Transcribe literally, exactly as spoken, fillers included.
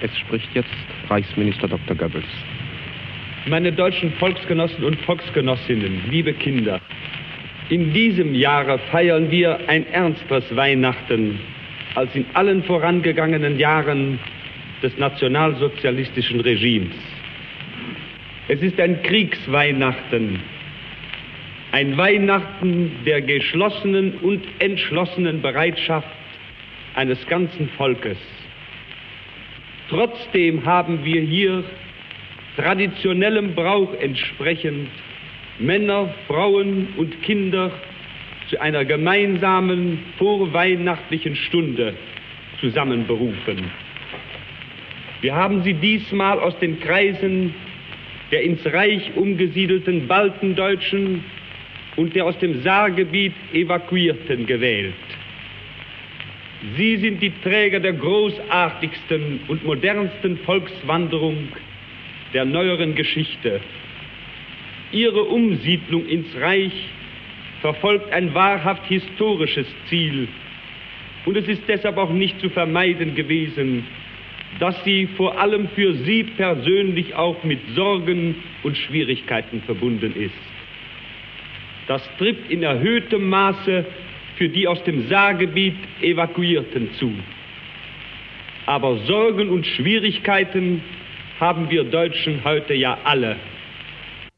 Es spricht jetzt Reichsminister Doktor Goebbels. Meine deutschen Volksgenossen und Volksgenossinnen, liebe Kinder, in diesem Jahre feiern wir ein ernsteres Weihnachten als in allen vorangegangenen Jahren des nationalsozialistischen Regimes. Es ist ein Kriegsweihnachten, ein Weihnachten der geschlossenen und entschlossenen Bereitschaft eines ganzen Volkes. Trotzdem haben wir hier traditionellem Brauch entsprechend Männer, Frauen und Kinder zu einer gemeinsamen vorweihnachtlichen Stunde zusammenberufen. Wir haben sie diesmal aus den Kreisen der ins Reich umgesiedelten Baltendeutschen und der aus dem Saargebiet Evakuierten gewählt. Sie sind die Träger der großartigsten und modernsten Volkswanderung der neueren Geschichte. Ihre Umsiedlung ins Reich verfolgt ein wahrhaft historisches Ziel, und es ist deshalb auch nicht zu vermeiden gewesen, dass sie vor allem für Sie persönlich auch mit Sorgen und Schwierigkeiten verbunden ist. Das trifft in erhöhtem Maße für die aus dem Saargebiet Evakuierten zu. Aber Sorgen und Schwierigkeiten haben wir Deutschen heute ja alle.